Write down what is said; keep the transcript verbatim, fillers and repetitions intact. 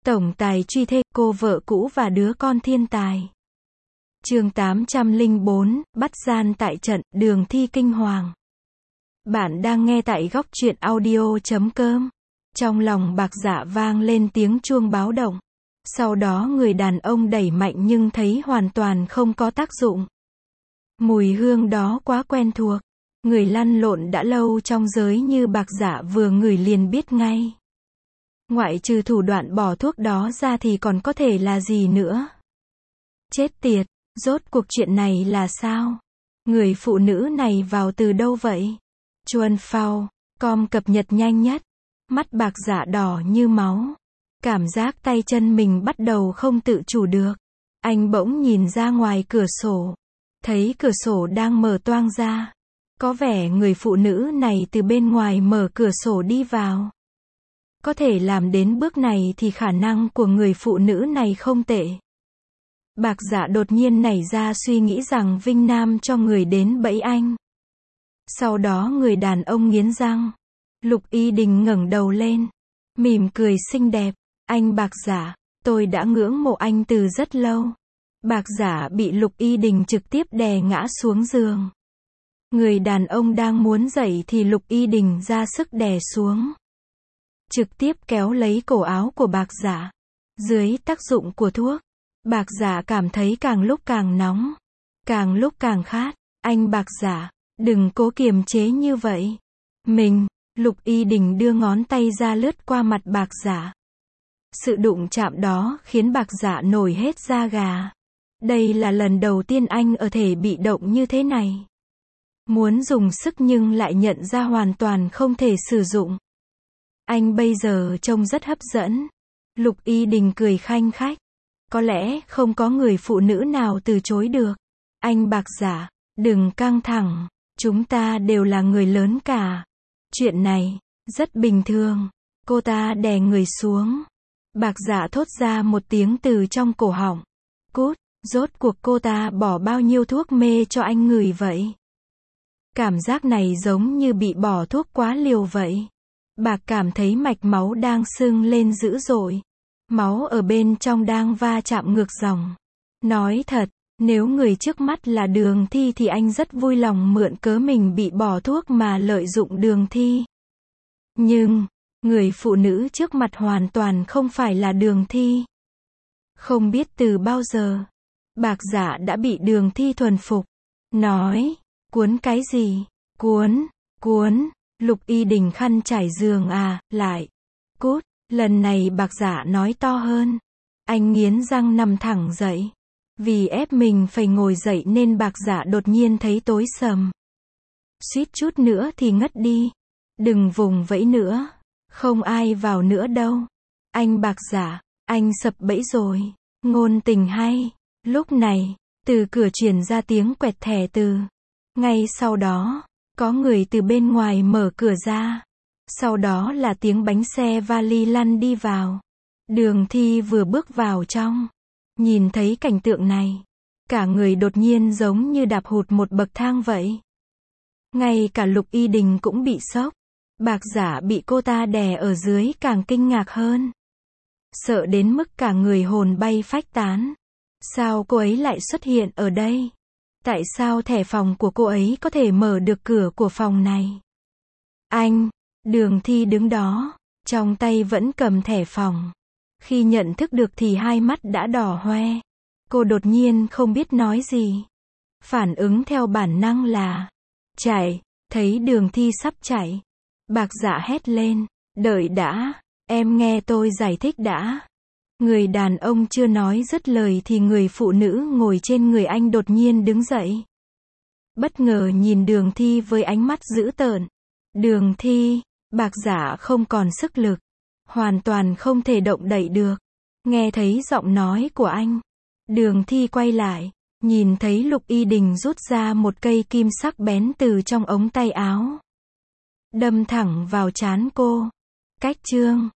Tổng tài truy thê, cô vợ cũ và đứa con thiên tài. Chương tám trăm lẻ bốn, bắt gian tại trận, Đường Thi kinh hoàng. Bạn đang nghe tại góc truyện audio chấm com. Trong lòng Bạc Dạ vang lên tiếng chuông báo động. Sau đó người đàn ông đẩy mạnh nhưng thấy hoàn toàn không có tác dụng. Mùi hương đó quá quen thuộc. Người lăn lộn đã lâu trong giới như Bạc Dạ vừa ngửi liền biết ngay. Ngoại trừ thủ đoạn bỏ thuốc đó ra thì còn có thể là gì nữa? Chết tiệt, rốt cuộc chuyện này là sao? Người phụ nữ này vào từ đâu vậy? Chuan Phao, com cập nhật nhanh nhất. Mắt Bạc Dạ đỏ như máu. Cảm giác tay chân mình bắt đầu không tự chủ được. Anh bỗng nhìn ra ngoài cửa sổ. Thấy cửa sổ đang mở toang ra. Có vẻ người phụ nữ này từ bên ngoài mở cửa sổ đi vào. Có thể làm đến bước này thì khả năng của người phụ nữ này không tệ. Bạc Dạ đột nhiên nảy ra suy nghĩ rằng Vinh Nam cho người đến bẫy anh. Sau đó người đàn ông nghiến răng. Lục Y Đình ngẩng đầu lên. Mỉm cười xinh đẹp. Anh Bạc Dạ, tôi đã ngưỡng mộ anh từ rất lâu. Bạc Dạ bị Lục Y Đình trực tiếp đè ngã xuống giường. Người đàn ông đang muốn dậy thì Lục Y Đình ra sức đè xuống. Trực tiếp kéo lấy cổ áo của Bạc Dạ. Dưới tác dụng của thuốc, Bạc Dạ cảm thấy càng lúc càng nóng, càng lúc càng khát. Anh Bạc Dạ, đừng cố kiềm chế như vậy. Mình, Lục Y Đình đưa ngón tay ra lướt qua mặt Bạc Dạ. Sự đụng chạm đó khiến Bạc Dạ nổi hết da gà. Đây là lần đầu tiên anh ở thể bị động như thế này. Muốn dùng sức nhưng lại nhận ra hoàn toàn không thể sử dụng. Anh bây giờ trông rất hấp dẫn. Lục Y Đình cười khanh khách. Có lẽ không có người phụ nữ nào từ chối được. Anh Bạc Dạ, đừng căng thẳng. Chúng ta đều là người lớn cả. Chuyện này, rất bình thường. Cô ta đè người xuống. Bạc Dạ thốt ra một tiếng từ trong cổ họng. Cút, rốt cuộc cô ta bỏ bao nhiêu thuốc mê cho anh ngửi vậy? Cảm giác này giống như bị bỏ thuốc quá liều vậy. Bạc cảm thấy mạch máu đang sưng lên dữ dội. Máu ở bên trong đang va chạm ngược dòng. Nói thật, nếu người trước mắt là Đường Thi thì anh rất vui lòng mượn cớ mình bị bỏ thuốc mà lợi dụng Đường Thi. Nhưng, người phụ nữ trước mặt hoàn toàn không phải là Đường Thi. Không biết từ bao giờ, Bạc Dạ đã bị Đường Thi thuần phục. Nói, cuốn cái gì? Cuốn, cuốn. Lục Y Đình khăn trải giường à, lại. Cút, lần này Bạc Dạ nói to hơn. Anh nghiến răng nằm thẳng dậy. Vì ép mình phải ngồi dậy nên Bạc Dạ đột nhiên thấy tối sầm. Suýt chút nữa thì ngất đi. Đừng vùng vẫy nữa. Không ai vào nữa đâu. Anh Bạc Dạ, anh sập bẫy rồi. Ngôn tình hay. Lúc này, từ cửa truyền ra tiếng quẹt thẻ từ. Ngay sau đó, có người từ bên ngoài mở cửa ra. Sau đó là tiếng bánh xe vali lăn đi vào. Đường Thi vừa bước vào trong. Nhìn thấy cảnh tượng này. Cả người đột nhiên giống như đạp hụt một bậc thang vậy. Ngay cả Lục Y Đình cũng bị sốc. Bạc Dạ bị cô ta đè ở dưới càng kinh ngạc hơn. Sợ đến mức cả người hồn bay phách tán. Sao cô ấy lại xuất hiện ở đây? Tại sao thẻ phòng của cô ấy có thể mở được cửa của phòng này? Anh, Đường Thi đứng đó, trong tay vẫn cầm thẻ phòng. Khi nhận thức được thì hai mắt đã đỏ hoe. Cô đột nhiên không biết nói gì. Phản ứng theo bản năng là chạy, thấy Đường Thi sắp chạy. Bạc Dạ hét lên, đợi đã, em nghe tôi giải thích đã. Người đàn ông chưa nói dứt lời thì người phụ nữ ngồi trên người anh đột nhiên đứng dậy. Bất ngờ nhìn Đường Thi với ánh mắt dữ tợn. Đường Thi, Bạc Dạ không còn sức lực. Hoàn toàn không thể động đậy được. Nghe thấy giọng nói của anh. Đường Thi quay lại. Nhìn thấy Lục Y Đình rút ra một cây kim sắc bén từ trong ống tay áo. Đâm thẳng vào trán cô. Cách chương.